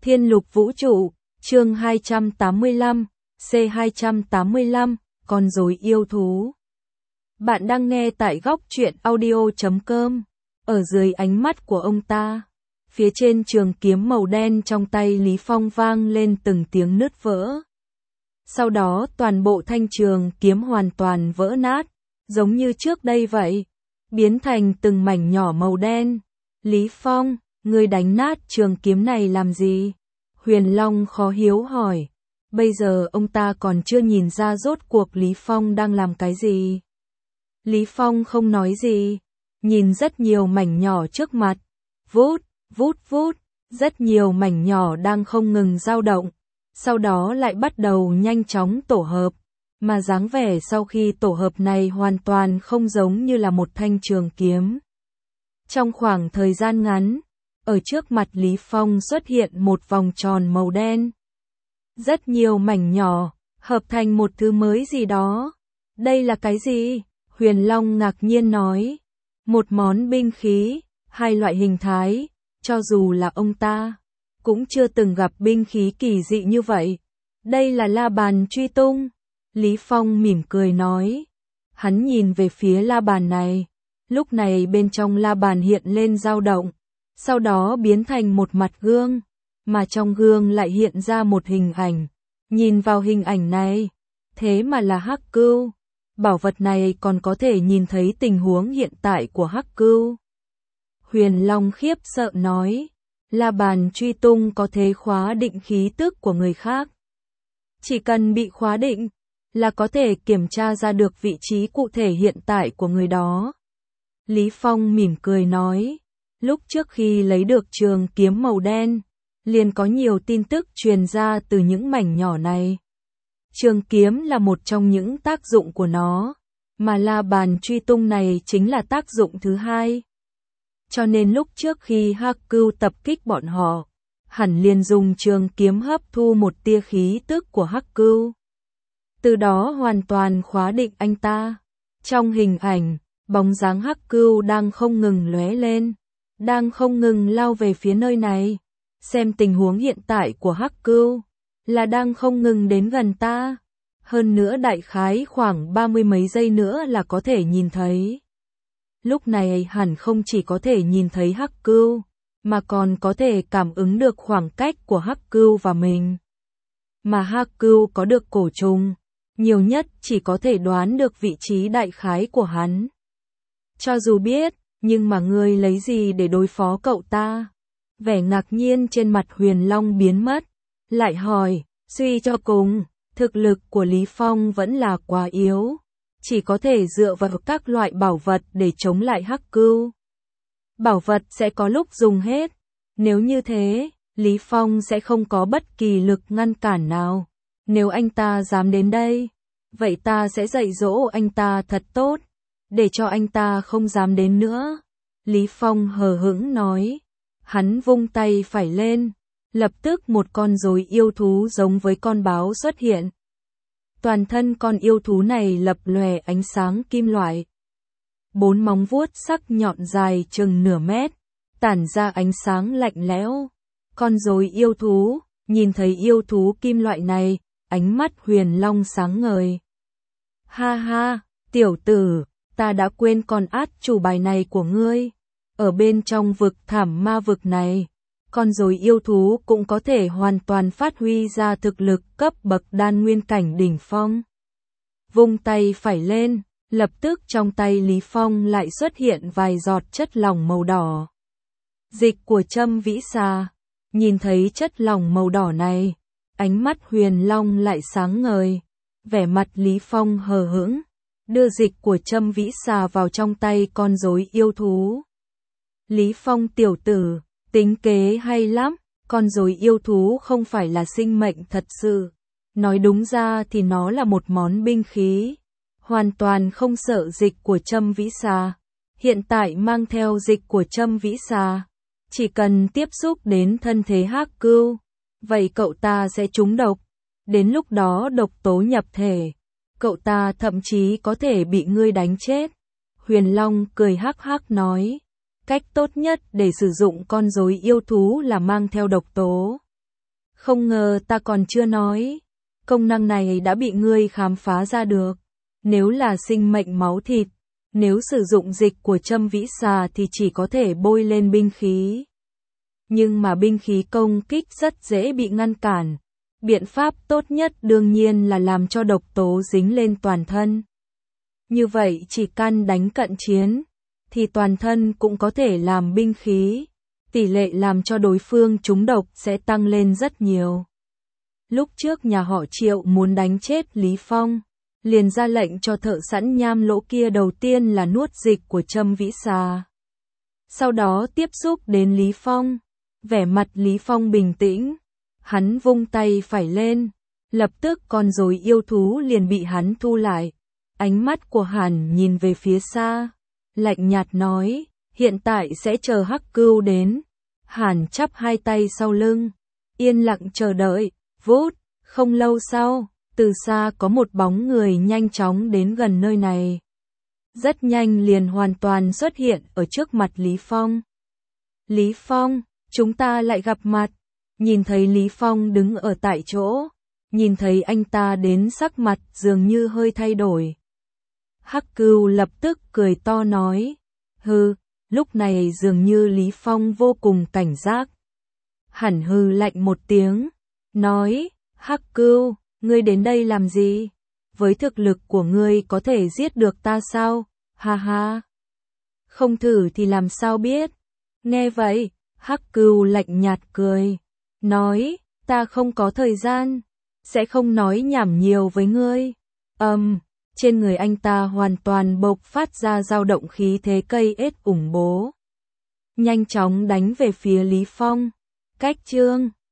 Thiên lục vũ trụ, chương 285, C285, con rối yêu thú. Bạn đang nghe tại góc truyện audio.com. Ở dưới ánh mắt của ông ta, phía trên trường kiếm màu đen trong tay Lý Phong vang lên từng tiếng nứt vỡ. Sau đó toàn bộ thanh trường kiếm hoàn toàn vỡ nát, giống như trước đây vậy, biến thành từng mảnh nhỏ màu đen. Lý Phong, ngươi đánh nát trường kiếm này làm gì? Huyền Long khó hiểu hỏi. Bây giờ ông ta còn chưa nhìn ra rốt cuộc Lý Phong đang làm cái gì. Lý Phong không nói gì, nhìn rất nhiều mảnh nhỏ trước mặt. Vút, vút vút, rất nhiều mảnh nhỏ đang không ngừng dao động, sau đó lại bắt đầu nhanh chóng tổ hợp. Mà dáng vẻ sau khi tổ hợp này hoàn toàn không giống như là một thanh trường kiếm. Trong khoảng thời gian ngắn, ở trước mặt Lý Phong xuất hiện một vòng tròn màu đen. Rất nhiều mảnh nhỏ, hợp thành một thứ mới gì đó. Đây là cái gì? Huyền Long ngạc nhiên nói. Một món binh khí, hai loại hình thái, cho dù là ông ta, cũng chưa từng gặp binh khí kỳ dị như vậy. Đây là la bàn truy tung. Lý Phong mỉm cười nói. Hắn nhìn về phía la bàn này. Lúc này bên trong la bàn hiện lên dao động, sau đó biến thành một mặt gương, mà trong gương lại hiện ra một hình ảnh. Nhìn vào hình ảnh này, thế mà là Hắc Cưu. Bảo vật này còn có thể nhìn thấy tình huống hiện tại của Hắc Cưu. Huyền Long khiếp sợ nói, la bàn truy tung có thể khóa định khí tức của người khác. Chỉ cần bị khóa định, là có thể kiểm tra ra được vị trí cụ thể hiện tại của người đó. Lý Phong mỉm cười nói, lúc trước khi lấy được trường kiếm màu đen, liền có nhiều tin tức truyền ra từ những mảnh nhỏ này. Trường kiếm là một trong những tác dụng của nó, mà la bàn truy tung này chính là tác dụng thứ hai. Cho nên lúc trước khi Hắc Cưu tập kích bọn họ, hẳn liền dùng trường kiếm hấp thu một tia khí tức của Hắc Cưu. Từ đó hoàn toàn khóa định anh ta. Trong hình ảnh, bóng dáng Hắc Cưu đang không ngừng lóe lên, đang không ngừng lao về phía nơi này. Xem tình huống hiện tại của Hắc Cưu, là đang không ngừng đến gần ta. Hơn nữa đại khái khoảng 30 mấy giây nữa là có thể nhìn thấy. Lúc này hẳn không chỉ có thể nhìn thấy Hắc Cưu, mà còn có thể cảm ứng được khoảng cách của Hắc Cưu và mình. Mà Hắc Cưu có được cổ trùng, nhiều nhất chỉ có thể đoán được vị trí đại khái của hắn. Cho dù biết, nhưng mà ngươi lấy gì để đối phó cậu ta? Vẻ ngạc nhiên trên mặt Huyền Long biến mất, lại hỏi, suy cho cùng, thực lực của Lý Phong vẫn là quá yếu, chỉ có thể dựa vào các loại bảo vật để chống lại Hắc Cưu. Bảo vật sẽ có lúc dùng hết, nếu như thế, Lý Phong sẽ không có bất kỳ lực ngăn cản nào. Nếu anh ta dám đến đây, vậy ta sẽ dạy dỗ anh ta thật tốt, để cho anh ta không dám đến nữa. Lý Phong hờ hững nói. Hắn vung tay phải lên, lập tức một con rối yêu thú giống với con báo xuất hiện. Toàn thân con yêu thú này lập lòe ánh sáng kim loại. 4 móng vuốt sắc nhọn dài chừng nửa mét, tản ra ánh sáng lạnh lẽo. Con rối yêu thú, nhìn thấy yêu thú kim loại này, ánh mắt Huyền Long sáng ngời. Ha ha, tiểu tử, ta đã quên con át chủ bài này của ngươi. Ở bên trong vực thảm ma vực này, con rối yêu thú cũng có thể hoàn toàn phát huy ra thực lực cấp bậc đan nguyên cảnh đỉnh phong. Vung tay phải lên, lập tức trong tay Lý Phong lại xuất hiện vài giọt chất lỏng màu đỏ. Dịch của Châm Vĩ Xà. Nhìn thấy chất lỏng màu đỏ này, ánh mắt Huyền Long lại sáng ngời. Vẻ mặt Lý Phong hờ hững, đưa dịch của Châm Vĩ Xà vào trong tay con rối yêu thú. Lý Phong tiểu tử, tính kế hay lắm, con rối yêu thú không phải là sinh mệnh thật sự. Nói đúng ra thì nó là một món binh khí, hoàn toàn không sợ dịch của Châm Vĩ Xà. Hiện tại mang theo dịch của Châm Vĩ Xà, chỉ cần tiếp xúc đến thân thể Hắc Cưu, vậy cậu ta sẽ trúng độc. Đến lúc đó độc tố nhập thể, cậu ta thậm chí có thể bị ngươi đánh chết. Huyền Long cười hắc hắc nói. Cách tốt nhất để sử dụng con rối yêu thú là mang theo độc tố. Không ngờ ta còn chưa nói. Công năng này đã bị ngươi khám phá ra được. Nếu là sinh mệnh máu thịt, nếu sử dụng dịch của Châm Vĩ Xà thì chỉ có thể bôi lên binh khí. Nhưng mà binh khí công kích rất dễ bị ngăn cản. Biện pháp tốt nhất đương nhiên là làm cho độc tố dính lên toàn thân. Như vậy chỉ cần đánh cận chiến, thì toàn thân cũng có thể làm binh khí. Tỷ lệ làm cho đối phương trúng độc sẽ tăng lên rất nhiều. Lúc trước nhà họ Triệu muốn đánh chết Lý Phong, liền ra lệnh cho thợ sẵn nham lỗ kia đầu tiên là nuốt dịch của Châm Vĩ Xà. Sau đó tiếp xúc đến Lý Phong. Vẻ mặt Lý Phong bình tĩnh. Hắn vung tay phải lên. Lập tức con rối yêu thú liền bị hắn thu lại. Ánh mắt của hắn nhìn về phía xa. Lạnh nhạt nói, hiện tại sẽ chờ Hắc Cưu đến. Hắn chắp hai tay sau lưng. Yên lặng chờ đợi. Vút, không lâu sau, từ xa có một bóng người nhanh chóng đến gần nơi này. Rất nhanh liền hoàn toàn xuất hiện ở trước mặt Lý Phong. Lý Phong, chúng ta lại gặp mặt. Nhìn thấy Lý Phong đứng ở tại chỗ, nhìn thấy anh ta đến sắc mặt dường như hơi thay đổi. Hắc Cưu lập tức cười to nói, hừ, lúc này dường như Lý Phong vô cùng cảnh giác. Hẳn hừ lạnh một tiếng, nói, Hắc Cưu, ngươi đến đây làm gì? Với thực lực của ngươi có thể giết được ta sao? Ha ha. Không thử thì làm sao biết? Nghe vậy, Hắc Cưu lạnh nhạt cười, nói, ta không có thời gian, sẽ không nói nhảm nhiều với ngươi. Trên người anh ta hoàn toàn bộc phát ra dao động khí thế cây ết ủng bố. Nhanh chóng đánh về phía Lý Phong. Cách chương